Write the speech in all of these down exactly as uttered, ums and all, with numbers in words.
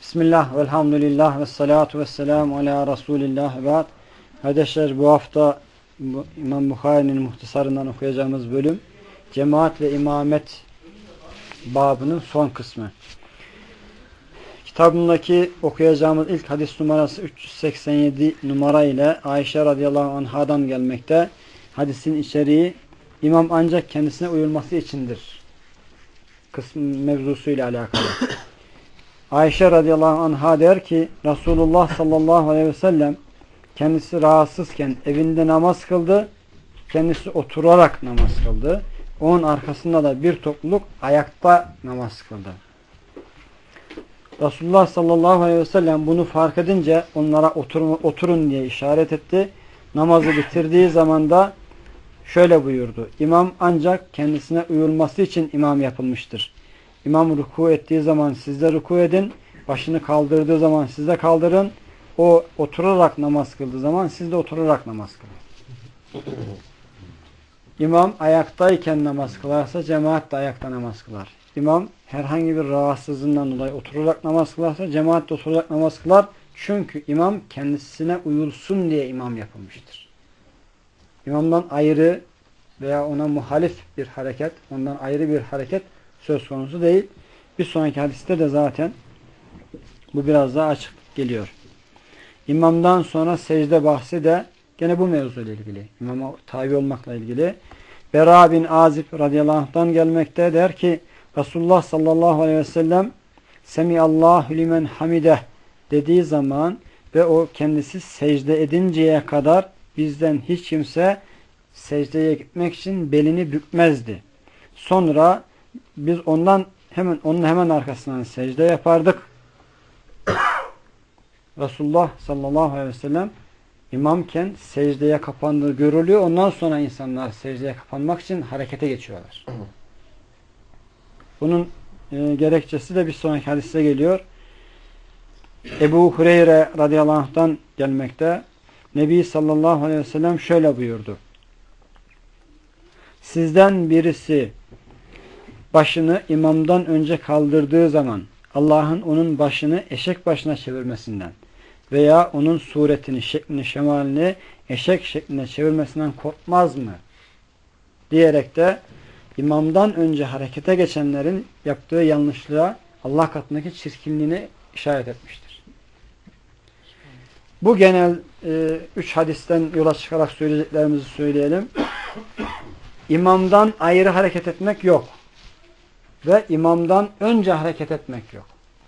Bismillah, velhamdülillah, ve salatu ve selamu ala Resulillah ve ba'd. Kardeşler, bu hafta İmam Bukhari'nin muhtasarından okuyacağımız bölüm cemaat ve imamet babının son kısmı. Kitabındaki okuyacağımız ilk hadis numarası üç yüz seksen yedi numara ile Ayşe radıyallahu anhadan gelmekte. Hadisin içeriği imam ancak kendisine uyulması içindir kısmı mevzusuyla alakalı. Ayşe radıyallahu anha der ki Resulullah sallallahu aleyhi ve sellem kendisi rahatsızken evinde namaz kıldı. Kendisi oturarak namaz kıldı. Onun arkasında da bir topluluk ayakta namaz kıldı. Resulullah sallallahu aleyhi ve sellem bunu fark edince onlara oturun, oturun diye işaret etti. Namazı bitirdiği zaman da şöyle buyurdu. İmam ancak kendisine uyulması için imam yapılmıştır. İmam ruku ettiği zaman siz de ruku edin. Başını kaldırdığı zaman siz de kaldırın. O oturarak namaz kıldığı zaman siz de oturarak namaz kılın. İmam ayaktayken namaz kılarsa cemaat de ayakta namaz kılar. İmam herhangi bir rahatsızlığından dolayı oturarak namaz kılarsa cemaat de oturarak namaz kılar. Çünkü imam kendisine uyulsun diye imam yapılmıştır. İmamdan ayrı veya ona muhalif bir hareket, ondan ayrı bir hareket söz konusu değil. Bir sonraki hadiste de zaten bu biraz daha açık geliyor. İmamdan sonra secde bahsi de gene bu mevzuyla ilgili. İmama tabi olmakla ilgili. Bera bin Azib radıyallahu anh'tan gelmekte, der ki Resulullah sallallahu aleyhi ve sellem Semiallahu limen hamideh dediği zaman ve o kendisi secde edinceye kadar bizden hiç kimse secdeye gitmek için belini bükmezdi. Sonra biz ondan hemen onun hemen arkasından secde yapardık. Resulullah sallallahu aleyhi ve sellem imamken secdeye kapandığı görülüyor. Ondan sonra insanlar secdeye kapanmak için harekete geçiyorlar. Bunun e, gerekçesi de bir sonraki hadiste geliyor. Ebu Hureyre radıyallahu anh'tan gelmekte. Nebi sallallahu aleyhi ve sellem şöyle buyurdu. Sizden birisi başını imamdan önce kaldırdığı zaman Allah'ın onun başını eşek başına çevirmesinden veya onun suretini, şeklini, şemalini eşek şeklinde çevirmesinden korkmaz mı? Diyerek de imamdan önce harekete geçenlerin yaptığı yanlışlığa Allah katındaki çirkinliğini işaret etmiştir. Bu genel e, üç hadisten yola çıkarak söyleyeceklerimizi söyleyelim. İmamdan ayrı hareket etmek yok. Ve imamdan önce hareket etmek yok.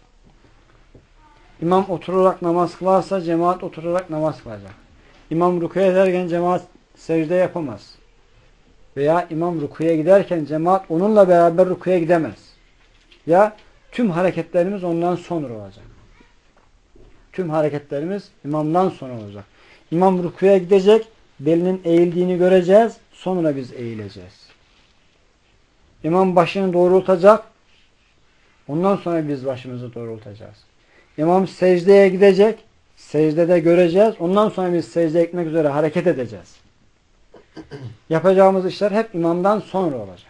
İmam oturarak namaz kılarsa cemaat oturarak namaz kılacak. İmam rukuya ederken cemaat secde yapamaz. Veya imam rukuya giderken cemaat onunla beraber rukuya gidemez. Ya tüm hareketlerimiz ondan sonra olacak. Tüm hareketlerimiz imamdan sonra olacak. İmam rukuya gidecek, belinin eğildiğini göreceğiz, sonra biz eğileceğiz. İmam başını doğrultacak. Ondan sonra biz başımızı doğrultacağız. İmam secdeye gidecek. Secdede göreceğiz. Ondan sonra biz secdeye gitmek üzere hareket edeceğiz. Yapacağımız işler hep imamdan sonra olacak.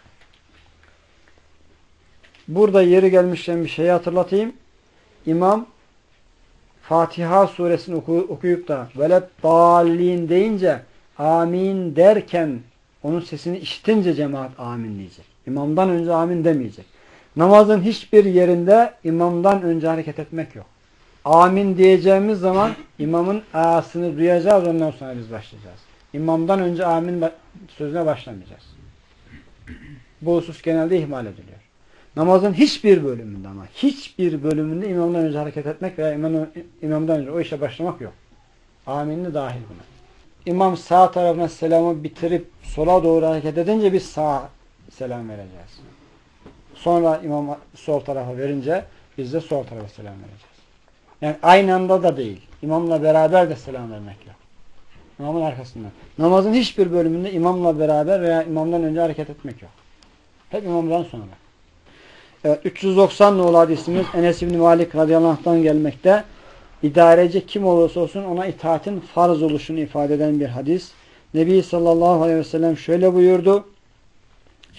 Burada yeri gelmişken bir şeyi hatırlatayım. İmam Fatiha suresini oku, okuyup da velet dallin deyince amin derken onun sesini işitince cemaat amin diyecek. İmamdan önce amin demeyecek. Namazın hiçbir yerinde imamdan önce hareket etmek yok. Amin diyeceğimiz zaman imamın ağasını duyacağız, ondan sonra biz başlayacağız. İmamdan önce amin sözüne başlamayacağız. Bu husus genelde ihmal ediliyor. Namazın hiçbir bölümünde ama hiçbir bölümünde imamdan önce hareket etmek veya imam, imamdan önce o işe başlamak yok. Aminli dahil buna. İmam sağ tarafına selamı bitirip sola doğru hareket edince biz sağa selam vereceğiz. Sonra imam sol tarafa verince biz de sol tarafa selam vereceğiz. Yani aynı anda da değil. İmamla beraber de selam vermek yok. İmamın arkasından. Namazın hiçbir bölümünde imamla beraber veya imamdan önce hareket etmek yok. Hep imamdan sonra. Evet, üç yüz doksan nolu hadisimiz Enes İbni Malik radıyallahu anh'tan gelmekte. İdareci kim olursa olsun ona itaatin farz oluşunu ifade eden bir hadis. Nebi sallallahu aleyhi ve sellem şöyle buyurdu.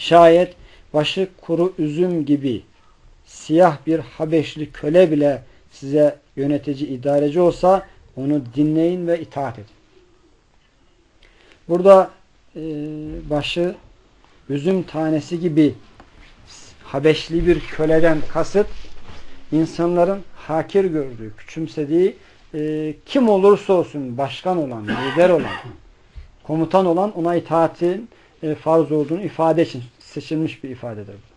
Şayet başı kuru üzüm gibi siyah bir Habeşli köle bile size yönetici, idareci olsa onu dinleyin ve itaat edin. Burada e, başı üzüm tanesi gibi Habeşli bir köleden kasıt insanların hakir gördüğü, küçümsediği e, kim olursa olsun başkan olan, lider olan, komutan olan ona itaatin e, farz olduğunu ifade için seçilmiş bir ifadedir bu.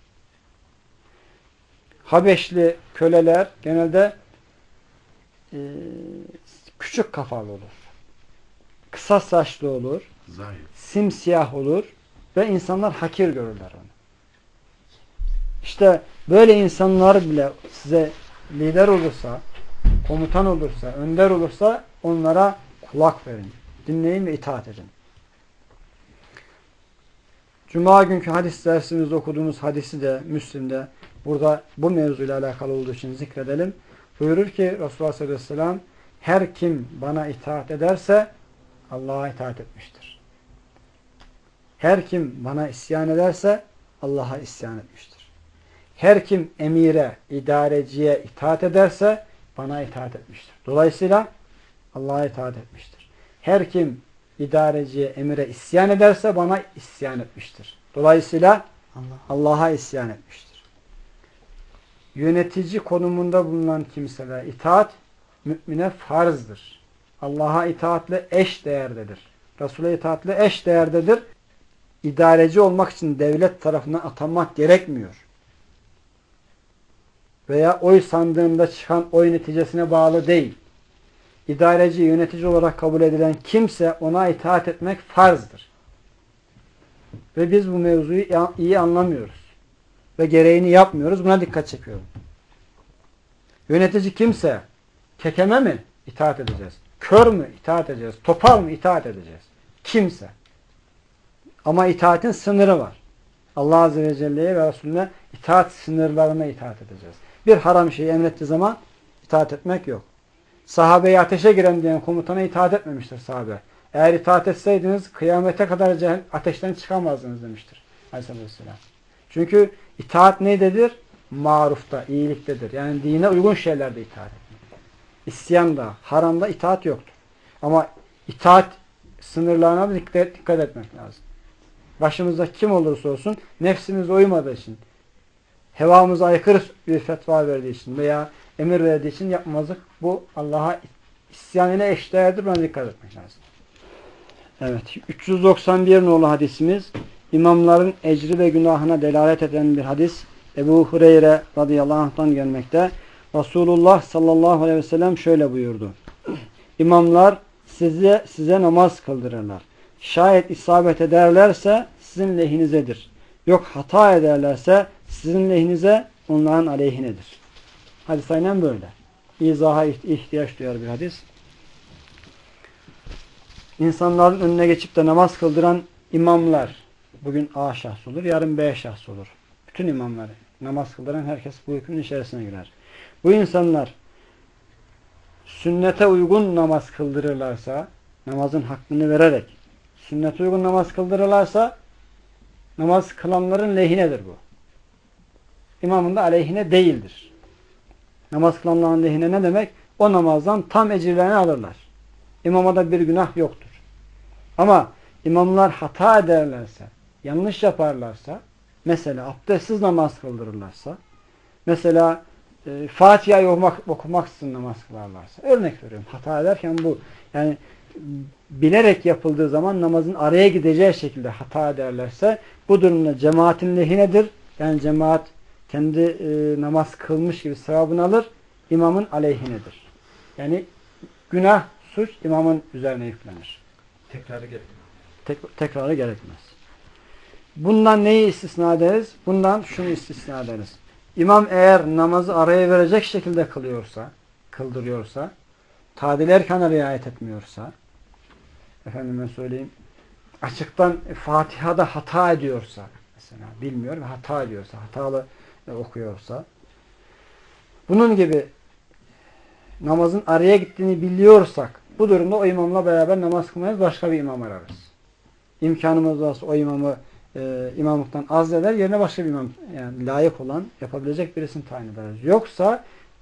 Habeşli köleler genelde e, küçük kafalı olur. Kısa saçlı olur. Zahir. Simsiyah olur ve insanlar hakir görürler onu. İşte böyle insanlar bile size lider olursa, komutan olursa, önder olursa onlara kulak verin. Dinleyin ve itaat edin. Cuma günkü hadis dersimizde okuduğumuz hadisi de Müslim'de burada bu mevzuyla alakalı olduğu için zikredelim. Buyurur ki Resulullah sallallahu aleyhi ve sellem her kim bana itaat ederse Allah'a itaat etmiştir. Her kim bana isyan ederse Allah'a isyan etmiştir. Her kim emire, idareciye itaat ederse bana itaat etmiştir. Dolayısıyla Allah'a itaat etmiştir. Her kim idareciye, emire isyan ederse bana isyan etmiştir. Dolayısıyla Allah'a isyan etmiştir. Yönetici konumunda bulunan kimselere itaat mümine farzdır. Allah'a itaatle eş değerdedir. Resul'e itaatle eş değerdedir. İdareci olmak için devlet tarafından atanmak gerekmiyor. Veya oy sandığında çıkan oy neticesine bağlı değil. İdareci, yönetici olarak kabul edilen kimse ona itaat etmek farzdır. Ve biz bu mevzuyu iyi anlamıyoruz. Ve gereğini yapmıyoruz. Buna dikkat çekiyorum. Yönetici kimse kekeme mi itaat edeceğiz? Kör mü itaat edeceğiz? Topal mı itaat edeceğiz? Kimse. Ama itaatin sınırı var. Allah Azze ve Celle'ye ve Resulüne itaat sınırlarına itaat edeceğiz. Bir haram şeyi emrettiği zaman itaat etmek yok. Sahabeyi ateşe giren diyen komutana itaat etmemiştir sahabe. Eğer itaat etseydiniz kıyamete kadar ateşten çıkamazdınız demiştir Aleyhisselam. Çünkü itaat neydedir? Marufta, iyiliktedir. Yani dine uygun şeylerde itaat etmek. İsyanda, haramda itaat yoktur. Ama itaat sınırlarına dikkat, dikkat etmek lazım. Başımızda kim olursa olsun nefsimize uymadığı için, hevamıza aykırı bir fetva verdiği için veya emir verdiği için yapmazlık bu Allah'a isyan ile eşdeğerdir. Buna dikkat etmek lazım. Evet. üç yüz doksan bir nolu hadisimiz imamların ecri ve günahına delalet eden bir hadis. Ebu Hureyre radıyallahu anh'tan gelmekte. Resulullah sallallahu aleyhi ve sellem şöyle buyurdu. İmamlar size, size namaz kıldırırlar. Şayet isabet ederlerse sizin lehinizedir. Yok hata ederlerse sizin lehinize onların aleyhinedir. Hadis aynen böyle. İzaha ihtiyaç duyar bir hadis. İnsanların önüne geçip de namaz kıldıran imamlar bugün A şahs olur, yarın B şahs olur. Bütün imamları namaz kıldıran herkes bu hükmün içerisine girer. Bu insanlar sünnete uygun namaz kıldırırlarsa, namazın hakkını vererek sünnete uygun namaz kıldırırlarsa namaz kılanların lehinedir bu. İmamın da aleyhine değildir. Namaz kılanların lehine ne demek? O namazdan tam ecirlerini alırlar. İmama da bir günah yoktur. Ama imamlar hata ederlerse, yanlış yaparlarsa, mesela abdestsiz namaz kıldırırlarsa, mesela e, Fatiha'yı okumak, okumaksızın namaz kılarlarsa, örnek veriyorum. Hata ederken bu. Yani bilerek yapıldığı zaman namazın araya gideceği şekilde hata ederlerse, bu durumda cemaatin lehinedir. Yani cemaat kendi e, namaz kılmış gibi sevabını alır, imamın aleyhinedir. Yani günah, suç imamın üzerine yüklenir. Tekrarı gerekmez. Tek, tekrarı gerekmez. Bundan neyi istisna ederiz? Bundan şunu istisna ederiz. İmam eğer namazı araya verecek şekilde kılıyorsa, kıldırıyorsa, tadil erkana riayet etmiyorsa, efendime söyleyeyim, açıktan Fatiha'da hata ediyorsa, mesela bilmiyor ve hata ediyorsa, hatalı okuyorsa, bunun gibi namazın araya gittiğini biliyorsak, bu durumda o imamla beraber namaz kılmayız, başka bir imam ararız. İmkanımız varsa o imamı e, imamlıktan azleder, yerine başka bir imam, yani layık olan, yapabilecek birisini tayin ederiz. Yoksa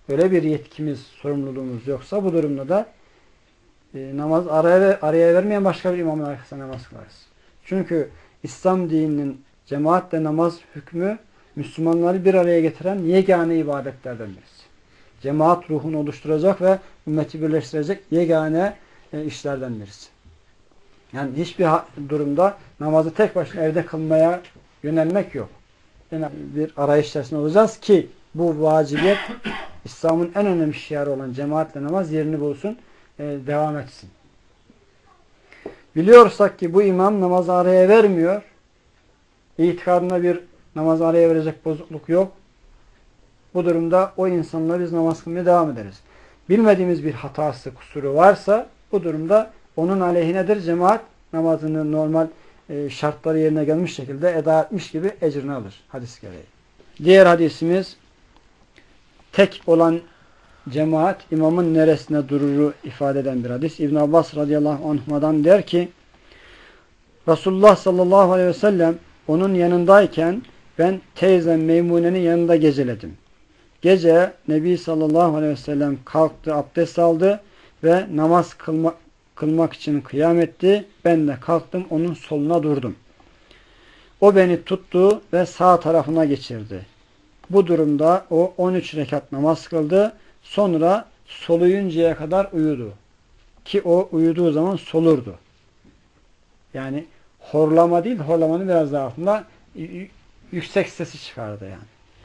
öyle bir yetkimiz, sorumluluğumuz yoksa bu durumda da e, namaz araya, araya vermeyen başka bir imamın arkasına namaz kılarız. Çünkü İslam dininin cemaatle namaz hükmü Müslümanları bir araya getiren yegane ibadetlerden birisi. Cemaat ruhunu oluşturacak ve ümmeti birleştirecek yegane e, işlerden birisi. Yani hiçbir durumda namazı tek başına evde kılmaya yönelmek yok. Yani bir arayış içerisinde olacağız ki bu vacibiyet İslam'ın en önemli şiarı olan cemaatle namaz yerini bulsun, e, devam etsin. Biliyorsak ki bu imam namazı araya vermiyor. İtikadında bir namazı araya verecek bozukluk yok. Bu durumda o insanla biz namaz kılmaya devam ederiz. Bilmediğimiz bir hatası, kusuru varsa bu durumda onun aleyhinedir. Cemaat namazını normal e, şartları yerine gelmiş şekilde eda etmiş gibi ecrini alır. Hadis gereği. Diğer hadisimiz tek olan cemaat imamın neresine dururu ifade eden bir hadis. İbn Abbas radıyallahu anh'dan der ki Resulullah sallallahu aleyhi ve sellem onun yanındayken ben teyzem Meymune'nin yanında geceledim. Gece Nebi sallallahu aleyhi ve sellem kalktı, abdest aldı ve namaz kılma, kılmak için kıyam etti. Ben de kalktım, onun soluna durdum. O beni tuttu ve sağ tarafına geçirdi. Bu durumda o on üç rekat namaz kıldı. Sonra soluyuncaya kadar uyudu. Ki o uyuduğu zaman solurdu. Yani horlama değil, horlamanın biraz daha altında yüksek sesi çıkardı yani.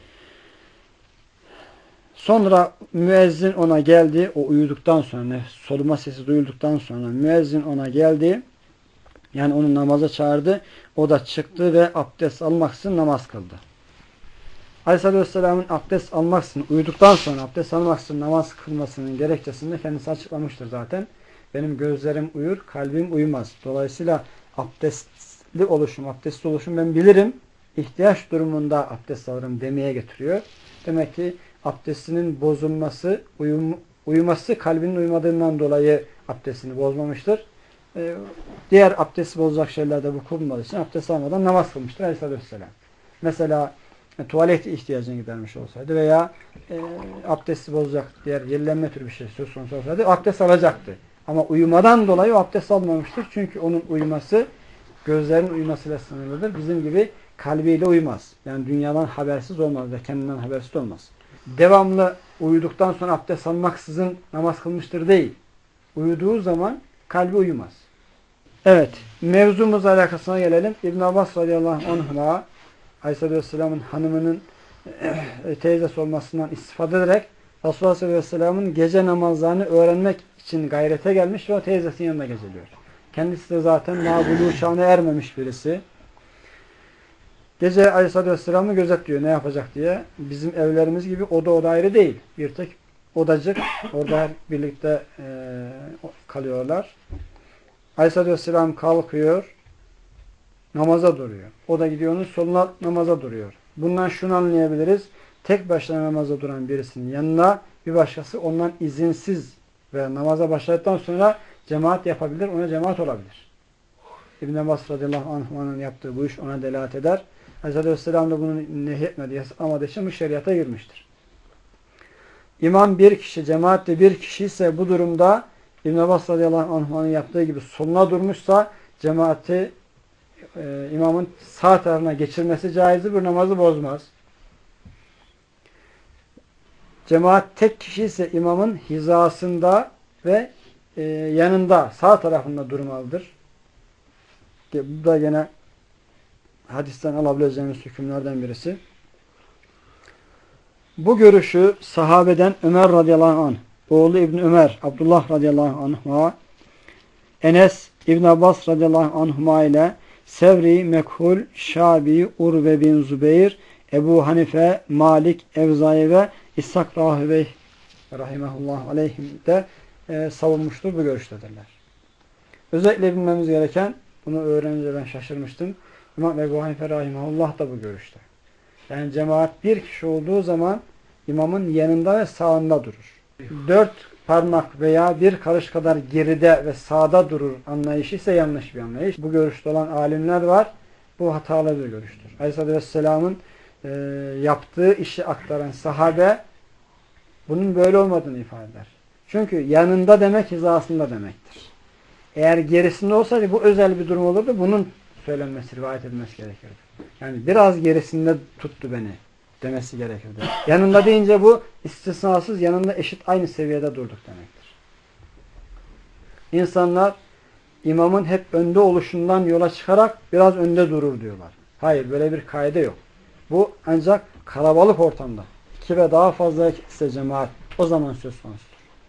Sonra müezzin ona geldi. O uyuduktan sonra, soluma sesi duyulduktan sonra müezzin ona geldi. Yani onu namaza çağırdı. O da çıktı ve abdest almaksızın namaz kıldı. Aleyhisselatü Vesselam'ın abdest almaksızın, uyuduktan sonra abdest almaksızın namaz kılmasının gerekçesini de kendisi açıklamıştır zaten. Benim gözlerim uyur, kalbim uyumaz. Dolayısıyla abdestli oluşum, abdestli oluşum ben bilirim. İhtiyaç durumunda abdest alırım demeye getiriyor. Demek ki abdestinin bozulması, uyum, uyuması kalbinin uymadığından dolayı abdestini bozmamıştır. Ee, diğer abdesti bozacak şeylerde bu kılmadığı için abdest almadan namaz kılmıştır Aleyhisselatü Vesselam. Mesela e, tuvalet ihtiyacını gidermiş olsaydı veya e, abdesti bozacak diğer yenilenme türü bir şey söz konusu olsaydı abdest alacaktı. Ama uyumadan dolayı o abdest almamıştır. Çünkü onun uyuması gözlerin uyumasıyla sınırlıdır. Bizim gibi kalbiyle uyumaz. Yani dünyadan habersiz olmaz ve kendinden habersiz olmaz. Devamlı uyuduktan sonra abdest almaksızın namaz kılmıştır değil. Uyuduğu zaman kalbi uyumaz. Evet, mevzumuzla alakasına gelelim. İbn Abbas radıyallahu anh'a Aleyhisselatü Vesselam'ın hanımının e, teyzesi olmasından istifade ederek Resulullah Aleyhisselatü Vesselam'ın gece namazlarını öğrenmek için gayrete gelmiş ve o teyzesinin yanında geceliyor. Kendisi de zaten daha buluğ çağına ermemiş birisi. Gece Aleyhisselatü Vesselam'ı gözetliyor ne yapacak diye. Bizim evlerimiz gibi oda oda ayrı değil. Bir tek odacık. Orada birlikte e, kalıyorlar. Aleyhisselatü Vesselam kalkıyor. Namaza duruyor. O da gidiyor onun soluna namaza duruyor. Bundan şunu anlayabiliriz. Tek başına namaza duran birisinin yanına bir başkası ondan izinsiz ve namaza başladıktan sonra cemaat yapabilir. Ona cemaat olabilir. İbn Abbas radıyallahu anh'ın yaptığı bu iş ona delalet eder. Aleyhisselatü Vesselam da bunu nehyetmedi, yasaklamadığı için bu şeriata girmiştir. İmam bir kişi, cemaatte bir kişi ise bu durumda İbn Abbas radıyallahu anh'ın yaptığı gibi soluna durmuşsa cemaati e, imamın sağ tarafına geçirmesi caizdir. Bu namazı bozmaz. Cemaat tek kişi ise imamın hizasında ve e, yanında, sağ tarafında durmalıdır. Bu da yine hadisten alabileceğimiz hükümlerden birisi. Bu görüşü sahabeden Ömer radıyallahu anh, oğlu İbn Ömer, Abdullah radıyallahu anh'a, Enes İbn Abbas radıyallahu anh'a ile Sevri, Mekhul, Şabi, Urve bin Zübeyir, Ebu Hanife, Malik, Evzai ve İshak Rahübey rahimahullah aleyhim de e, savunmuştur. Bu görüştedirler. Özellikle bilmemiz gereken, bunu öğrenince ben şaşırmıştım. İmam Ebu Hanife rahimahullah da bu görüşte. Yani cemaat bir kişi olduğu zaman imamın yanında ve sağında durur. Dört parmak veya bir karış kadar geride ve sağda durur anlayışı ise yanlış bir anlayış. Bu görüşte olan alimler var. Bu hatalı bir görüştür. Aleyhisselatü Vesselam'ın e, yaptığı işi aktaran sahabe bunun böyle olmadığını ifade eder. Çünkü yanında demek hizasında demektir. Eğer gerisinde olsaydı bu özel bir durum olurdu. Bunun söylenmesi, rivayet edilmesi gerekirdi. Yani biraz gerisinde tuttu beni demesi gerekirdi. Yanında deyince bu istisnasız yanında eşit aynı seviyede durduk demektir. İnsanlar imamın hep önde oluşundan yola çıkarak biraz önde durur diyorlar. Hayır, böyle bir kaide yok. Bu ancak kalabalık ortamda. İki ve daha fazla ise cemaat o zaman söz konusudur.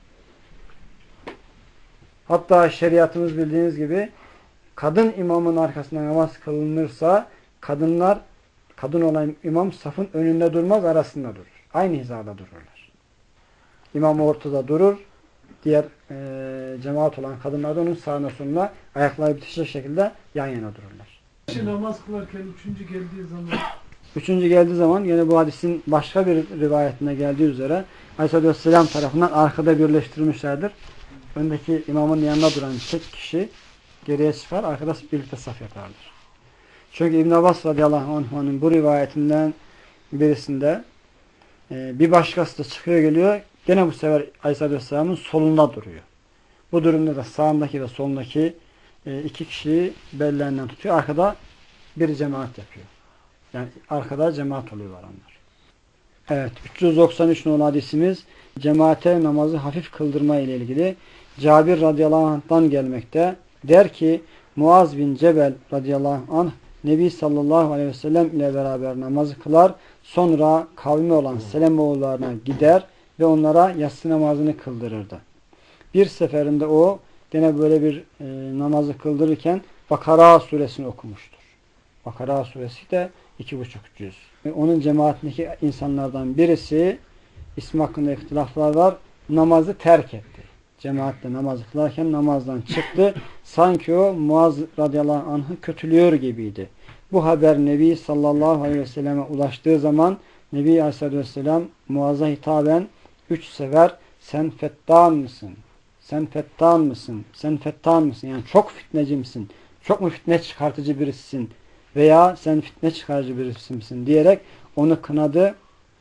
Hatta şeriatımız bildiğiniz gibi kadın imamın arkasında namaz kılınırsa kadınlar, kadın olan imam safın önünde durmaz, arasında durur. Aynı hizada dururlar. İmam ortada durur. Diğer e, cemaat olan kadınlar da onun sağına soluna ayakları bitişik şekilde yan yana dururlar. Kişi namaz kılarken üçüncü geldiği zaman Üçüncü geldiği zaman yine bu hadisin başka bir rivayetine geldiği üzere Aleyhisselatü Vesselam tarafından arkada birleştirilmişlerdir. Öndeki imamın yanında duran tek kişi geriye çıkar, arkada birlikte saf yaparlar. Çünkü İbn Abbas radıyallahu anh'ın bu rivayetinden birisinde e, bir başkası da çıkıyor geliyor, gene bu sefer Aleyhisselatü Vesselam'ın solunda duruyor. Bu durumda da sağındaki ve solundaki e, iki kişiyi bellerinden tutuyor, arkada bir cemaat yapıyor. Yani arkada cemaat oluyorlar onlar. Evet, üç yüz doksan üç numaralı hadisimiz cemaate namazı hafif kıldırma ile ilgili. Cabir radıyallahu anh'tan gelmekte. Der ki Muaz bin Cebel radıyallahu anh Nebi sallallahu aleyhi ve sellem ile beraber namazı kılar. Sonra kavmi olan Selemoğullarına gider ve onlara yatsı namazını kıldırırdı. Bir seferinde o gene böyle bir e, namazı kıldırırken Bakara suresini okumuştur. Bakara suresi de iki buçuk yüz. Onun cemaatindeki insanlardan birisi, ismi hakkında ihtilaflar var, namazı terk etti. Cemaatle namazı kılarken namazdan çıktı. Sanki o Muaz radıyallahu anh'ı kötülüyor gibiydi. Bu haber Nebi sallallahu aleyhi ve selleme ulaştığı zaman Nebi aleyhissalatü vesselam Muaz'a hitaben üç sefer sen fettan mısın? Sen fettan mısın? Sen fettan mısın? Yani çok fitneci misin? Çok mu fitne çıkartıcı birisisin? Veya sen fitne çıkarıcı birisi misin? Diyerek onu kınadı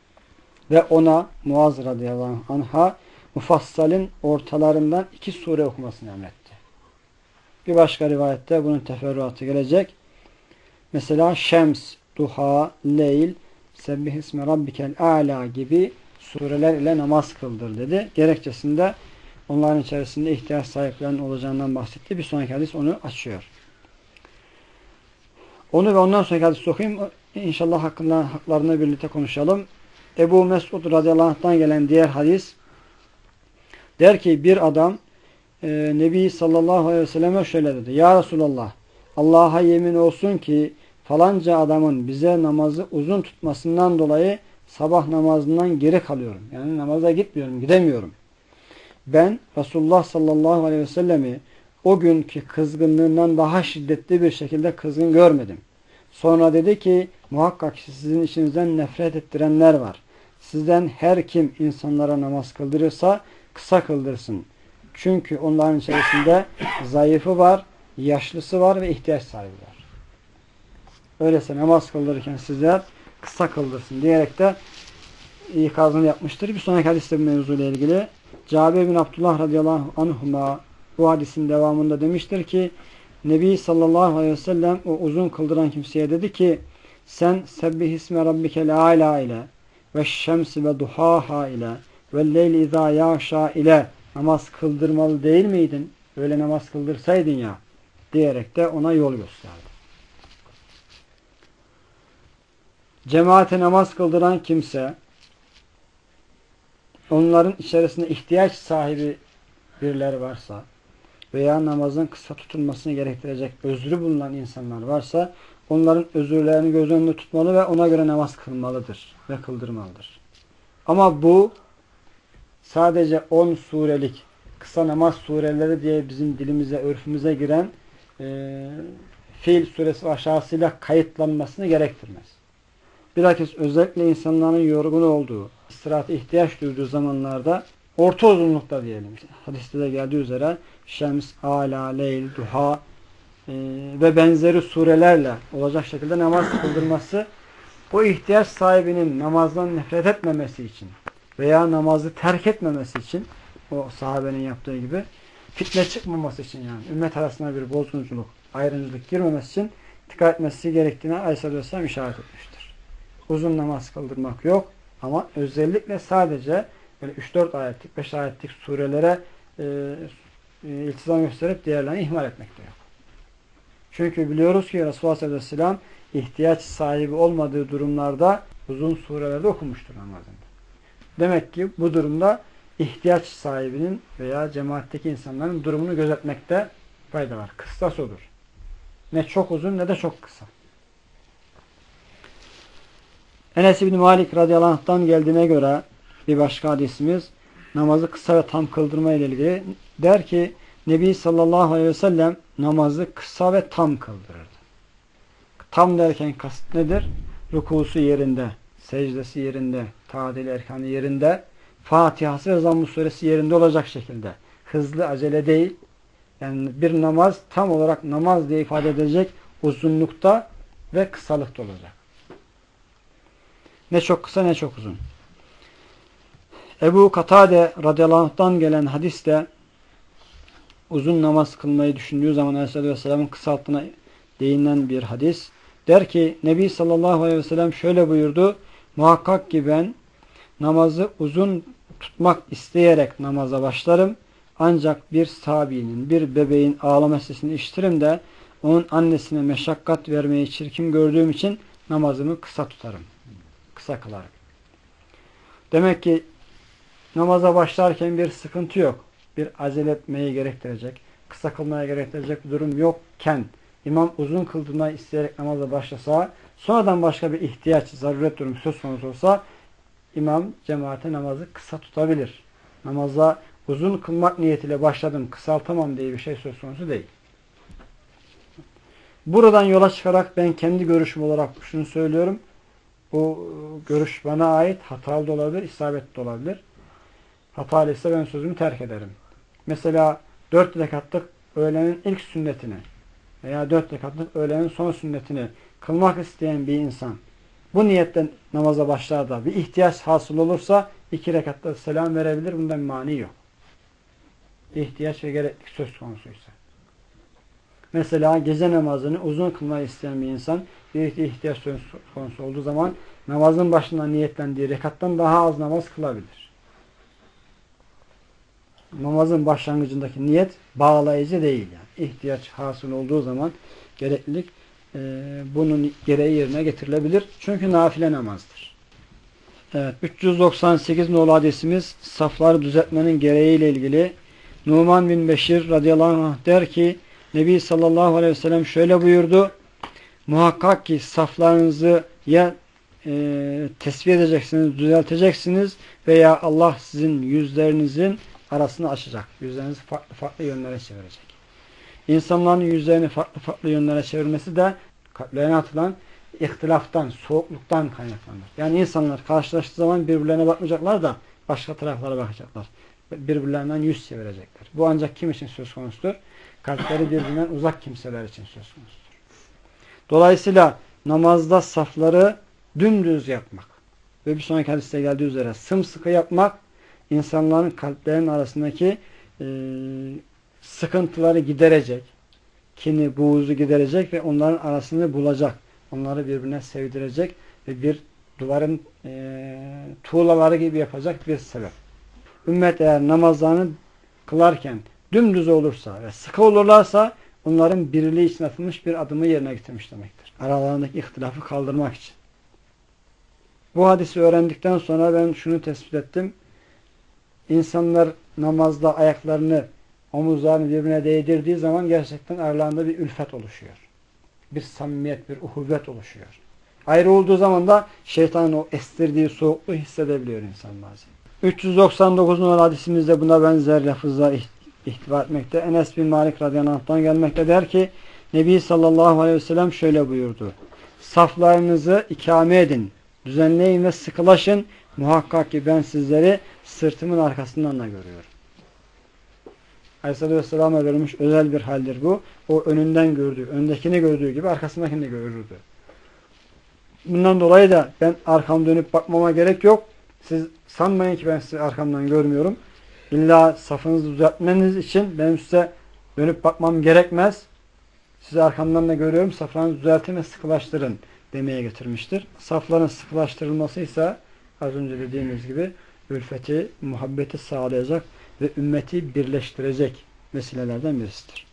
ve ona Muaz radıyallahu anh'a Mufassal'in ortalarından iki sure okumasını emretti. Bir başka rivayette bunun teferruatı gelecek. Mesela Şems, Duha, Leyl, Sebbihisme Rabbikel A'la gibi sureler ile namaz kıldır dedi. Gerekçesinde onların içerisinde ihtiyaç sahiplerinin olacağından bahsetti. Bir sonraki hadis onu açıyor. Onu ve ondan sonraki hadisi okuyayım. İnşallah hakkında, haklarını birlikte konuşalım. Ebu Mesud radıyallahu anh'tan gelen diğer hadis der ki bir adam e, Nebi sallallahu aleyhi ve selleme şöyle dedi. Ya Resulallah, Allah'a yemin olsun ki falanca adamın bize namazı uzun tutmasından dolayı sabah namazından geri kalıyorum. Yani namaza gitmiyorum, gidemiyorum. Ben Resulullah sallallahu aleyhi ve sellemi o günkü kızgınlığından daha şiddetli bir şekilde kızgın görmedim. Sonra dedi ki muhakkak sizin içinizden nefret ettirenler var. Sizden her kim insanlara namaz kıldırırsa kısa kıldırsın. Çünkü onların içerisinde zayıfı var, yaşlısı var ve ihtiyaç sahibi var. Öyleyse namaz kıldırırken sizler kısa kıldırsın diyerek de ikazını yapmıştır. Bir sonraki hadiste bu mevzuyla ilgili Cabir bin Abdullah radıyallahu anhuma bu hadisin devamında demiştir ki Nebi sallallahu aleyhi ve sellem o uzun kıldıran kimseye dedi ki sen Sebbihisme Rabbikel A'la ile ve şemsi ve duhaha ile ve leyli izâ yâşâ ile namaz kıldırmalı değil miydin? Öyle namaz kıldırsaydın ya diyerek de ona yol gösterdi. Cemaate namaz kıldıran kimse onların içerisinde ihtiyaç sahibi birileri varsa veya namazın kısa tutulmasını gerektirecek özrü bulunan insanlar varsa onların özürlerini göz önünde tutmalı ve ona göre namaz kılmalıdır ve kıldırmalıdır. Ama bu sadece on surelik kısa namaz sureleri diye bizim dilimize, örfümüze giren e, Fil suresi aşağısıyla kayıtlanmasını gerektirmez. Bilakis özellikle insanların yorgun olduğu, istirahate ihtiyaç duyduğu zamanlarda orta uzunlukta diyelim. Hadiste de geldiği üzere Şems, Ala, Leyl, Duha e, ve benzeri surelerle olacak şekilde namaz kıldırması o ihtiyaç sahibinin namazdan nefret etmemesi için veya namazı terk etmemesi için, o sahabenin yaptığı gibi, fitne çıkmaması için, yani ümmet arasında bir bozgunculuk, ayrımcılık girmemesi için dikkat etmesi gerektiğine Aleyhisselatü Vesselam işaret etmiştir. Uzun namaz kıldırmak yok ama özellikle sadece böyle üç dört ayetlik, beş ayetlik surelere e, e, iltizam gösterip diğerlerini ihmal etmek de yok. Çünkü biliyoruz ki Resulullah sallallahu aleyhi ve sellem ihtiyaç sahibi olmadığı durumlarda uzun surelerde okumuştur namazında. Demek ki bu durumda ihtiyaç sahibinin veya cemaatteki insanların durumunu gözetmekte fayda var. Kıssas odur. Ne çok uzun ne de çok kısa. Enes İbni Malik radıyallahu anh'tan geldiğine göre bir başka hadisimiz namazı kısa ve tam kıldırma ile ilgili der ki Nebi sallallahu aleyhi ve sellem namazı kısa ve tam kıldırırdı. Tam derken kasıt nedir? Rukusu yerinde, secdesi yerinde, tadil erkanı yerinde, Fatihası ve Zamm-ı Suresi yerinde olacak şekilde. Hızlı, acele değil. Yani bir namaz tam olarak namaz diye ifade edilecek uzunlukta ve kısalıkta olacak. Ne çok kısa ne çok uzun. Ebu Katade radıyallahu anh'tan gelen hadiste uzun namaz kılmayı düşündüğü zaman Aleyhisselatü Vesselam'ın kısalttığına değinen bir hadis. Der ki Nebi sallallahu aleyhi ve sellem şöyle buyurdu. Muhakkak ki ben namazı uzun tutmak isteyerek namaza başlarım. Ancak bir sabinin, bir bebeğin ağlama sesini işitirim de onun annesine meşakkat vermeyi çirkin gördüğüm için namazımı kısa tutarım. Kısa kılarım. Demek ki namaza başlarken bir sıkıntı yok. Bir acele etmeyi gerektirecek, kısa kılmaya gerektirecek bir durum yokken imam uzun kıldırmayı isteyerek namaza başlasa, sonradan başka bir ihtiyaç, zaruret durumu söz konusu olsa imam cemaate namazı kısa tutabilir. Namaza uzun kılmak niyetiyle başladım, kısaltamam diye bir şey söz konusu değil. Buradan yola çıkarak ben kendi görüşüm olarak şunu söylüyorum. Bu görüş bana ait, hatalı da olabilir, isabetli de olabilir. Hatalıysa ben sözümü terk ederim. Mesela dört rekatlık öğlenin ilk sünnetini veya dört rekatlık öğlenin son sünnetini kılmak isteyen bir insan bu niyetten namaza başlar da bir ihtiyaç hasıl olursa iki rekatta selam verebilir. Bundan bir mani yok. İhtiyaç ve gereklilik söz konusuysa. Mesela gece namazını uzun kılmayı isteyen bir insan bir ihtiyaç söz konusu olduğu zaman namazın başında niyetlendiği rekattan daha az namaz kılabilir. Namazın başlangıcındaki niyet bağlayıcı değil. Yani. İhtiyaç hasıl olduğu zaman gereklilik e, bunun gereği yerine getirilebilir. Çünkü nafile namazdır. Evet, üç yüz doksan sekiz nolu hadisimiz safları düzeltmenin gereğiyle ilgili. Numan bin Beşir radıyallahu anh der ki Nebi sallallahu aleyhi ve sellem şöyle buyurdu. Muhakkak ki saflarınızı ya e, tesviye edeceksiniz, düzelteceksiniz veya Allah sizin yüzlerinizin arasını açacak. Yüzlerinizi farklı farklı yönlere çevirecek. İnsanların yüzlerini farklı farklı yönlere çevirmesi de kalplerine atılan ihtilaftan, soğukluktan kaynaklanır. Yani insanlar karşılaştığı zaman birbirlerine bakmayacaklar da başka taraflara bakacaklar. Birbirlerinden yüz çevirecekler. Bu ancak kim için söz konusudur? Kalpleri birbirinden uzak kimseler için söz konusudur. Dolayısıyla namazda safları dümdüz yapmak ve bir sonraki hadiste geldiği üzere sımsıkı yapmak insanların kalplerinin arasındaki e, sıkıntıları giderecek, kini, buğuzu giderecek ve onların arasını bulacak. Onları birbirine sevdirecek ve bir duvarın e, tuğlaları gibi yapacak bir sebep. Ümmet eğer namazlarını kılarken dümdüz olursa ve sıkı olurlarsa onların birliği için atılmış bir adımı yerine getirmiş demektir. Aralarındaki ihtilafı kaldırmak için. Bu hadisi öğrendikten sonra ben şunu tespit ettim. İnsanlar namazda ayaklarını, omuzlarını birbirine değdirdiği zaman gerçekten aralarında bir ülfet oluşuyor. Bir samimiyet, bir uhuvvet oluşuyor. Ayrı olduğu zaman da şeytanın o estirdiği soğukluğu hissedebiliyor insan bazen. üç yüz doksan dokuz numaralı hadisimizde buna benzer lafızlar ihtiva etmekte. Enes bin Malik radıyallahu anh'tan gelmekte der ki Nebi sallallahu aleyhi ve sellem şöyle buyurdu. Saflarınızı ikame edin, düzenleyin ve sıkılaşın. Muhakkak ki ben sizleri sırtımın arkasından da görüyorum. Aleyhisselatü Vesselam'a verilmiş özel bir haldir bu. O önünden gördüğü, öndekini gördüğü gibi arkasındakini de görürdü. Bundan dolayı da ben arkam dönüp bakmama gerek yok. Siz sanmayın ki ben sizi arkamdan görmüyorum. İlla safınızı düzeltmeniz için benim size dönüp bakmam gerekmez. Sizi arkamdan da görüyorum. Saflarınızı düzeltin ve sıkılaştırın demeye getirmiştir. Safların sıkılaştırılması ise az önce dediğimiz gibi ülfeti, muhabbeti sağlayacak ve ümmeti birleştirecek vesilelerden birisidir.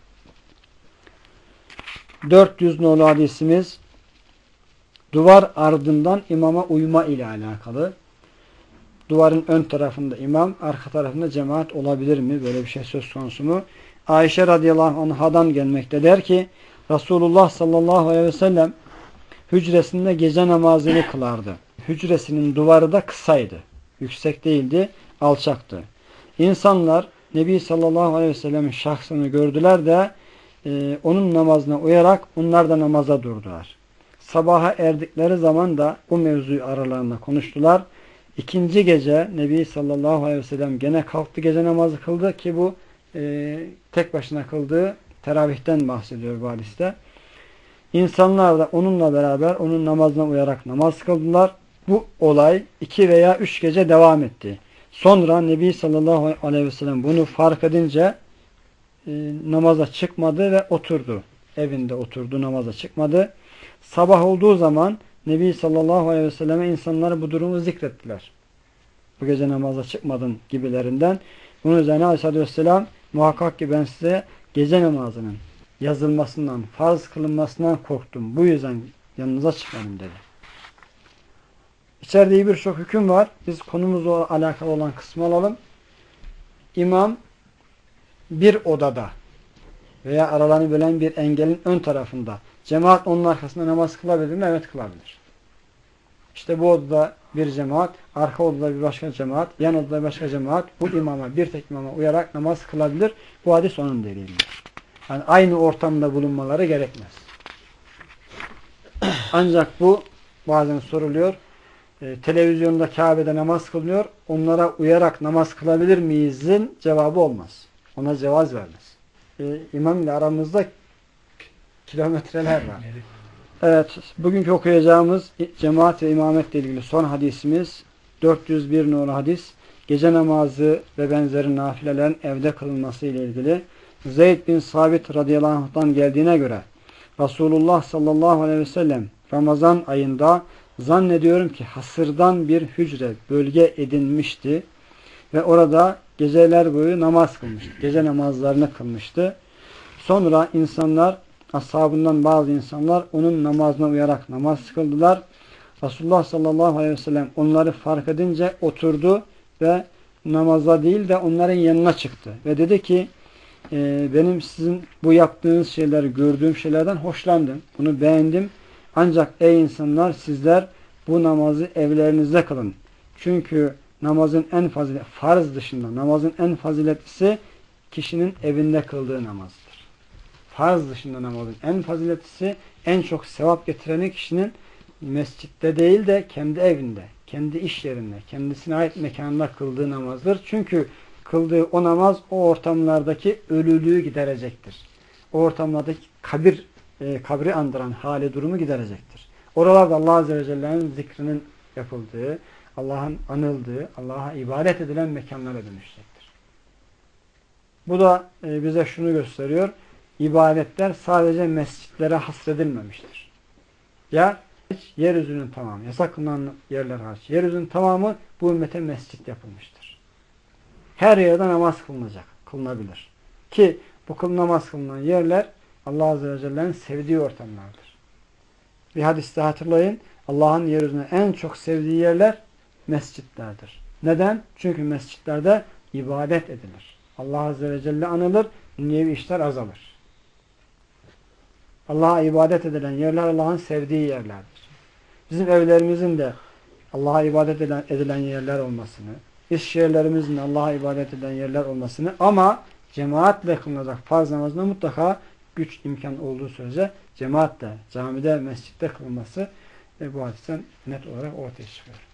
dört yüz nolu hadisimiz duvar ardından imama uyma ile alakalı. Duvarın ön tarafında imam, arka tarafında cemaat olabilir mi? Böyle bir şey söz konusu mu? Ayşe radıyallahu anhadan gelmekte, der ki Resulullah sallallahu aleyhi ve sellem hücresinde gece namazını kılardı. Hücresinin duvarı da kısaydı. Yüksek değildi, alçaktı. İnsanlar Nebi sallallahu aleyhi ve sellemin şahsını gördüler de e, onun namazına uyarak onlar da namaza durdular. Sabaha erdikleri zaman da bu mevzuyu aralarında konuştular. İkinci gece Nebi sallallahu aleyhi ve sellem gene kalktı, gece namazı kıldı ki bu e, tek başına kıldığı teravihten bahsediyor bu hadiste. İnsanlar da onunla beraber onun namazına uyarak namaz kıldılar. Bu olay iki veya üç gece devam etti. Sonra Nebi sallallahu aleyhi ve sellem bunu fark edince e, namaza çıkmadı ve oturdu. Evinde oturdu, namaza çıkmadı. Sabah olduğu zaman Nebi sallallahu aleyhi ve selleme insanlar bu durumu zikrettiler. Bu gece namaza çıkmadın gibilerinden. Bunun üzerine aleyhissalatü vesselam muhakkak ki ben size gece namazının yazılmasından, farz kılınmasından korktum. Bu yüzden yanınıza çıkmadım dedi. İçeride birçok hüküm var. Biz konumuzla alakalı olan kısmı alalım. İmam bir odada veya aralarını bölen bir engelin ön tarafında. Cemaat onun arkasında namaz kılabilir mi? Evet, kılabilir. İşte bu odada bir cemaat, arka odada bir başka cemaat, yan odada bir başka cemaat bu imama, bir tek imama uyarak namaz kılabilir. Bu hadis onun delilidir. Yani aynı ortamda bulunmaları gerekmez. Ancak bu bazen soruluyor. E, televizyonda Kabe'de namaz kılınıyor. Onlara uyarak namaz kılabilir miyizin cevabı olmaz. Ona cevaz vermez. E, imam ile aramızda kilometreler var. Evet, bugünkü okuyacağımız cemaat ve imametle ilgili son hadisimiz dört yüz bir nolu hadis. Gece namazı ve benzeri nafilelerin evde kılınması ile ilgili. Zeyd bin Sabit radıyallahu anh'tan geldiğine göre Resulullah sallallahu aleyhi ve sellem Ramazan ayında zannediyorum ki hasırdan bir hücre bölge edinmişti ve orada geceler boyu namaz kılmıştı. Gece namazlarını kılmıştı. Sonra insanlar, ashabından bazı insanlar onun namazına uyarak namaz kıldılar. Resulullah sallallahu aleyhi ve sellem onları fark edince oturdu ve namaza değil de onların yanına çıktı. Ve dedi ki e, benim sizin bu yaptığınız şeyleri, gördüğüm şeylerden hoşlandım. Bunu beğendim. Ancak ey insanlar, sizler bu namazı evlerinizde kılın. Çünkü namazın en fazilet, farz dışında namazın en faziletlisi kişinin evinde kıldığı namazdır. Farz dışında namazın en faziletlisi, en çok sevap getireni kişinin mescitte değil de kendi evinde, kendi iş yerinde, kendisine ait mekanda kıldığı namazdır. Çünkü kıldığı o namaz o ortamlardaki ölülüğü giderecektir. O ortamlardaki kabir, e, kabri andıran hali durumu giderecektir. Oralarda Allah Azze ve Celle'nin zikrinin yapıldığı, Allah'ın anıldığı, Allah'a ibadet edilen mekanlara dönüşecektir. Bu da e, bize şunu gösteriyor. İbadetler sadece mescitlere hasredilmemiştir. Ya yeryüzünün tamamı, yasak kılınan yerler hariç, yeryüzünün tamamı bu ümmete mescit yapılmıştır. Her yerde namaz kılınacak, kılınabilir. Ki bu namaz kılınan yerler Allah Azze ve Celle'nin sevdiği ortamlardır. Bir hadiste hatırlayın, Allah'ın yeryüzüne en çok sevdiği yerler mescitlerdir. Neden? Çünkü mescitlerde ibadet edilir. Allah Azze ve Celle anılır, dünyevi işler azalır. Allah'a ibadet edilen yerler Allah'ın sevdiği yerlerdir. Bizim evlerimizin de Allah'a ibadet edilen, edilen yerler olmasını, iş yerlerimizin de Allah'a ibadet edilen yerler olmasını ama cemaatle kılınacak farz namazında mutlaka güç imkan olduğu sürece cemaatle, camide, mescitte kılınması e, bu hadisten net olarak ortaya çıkıyor.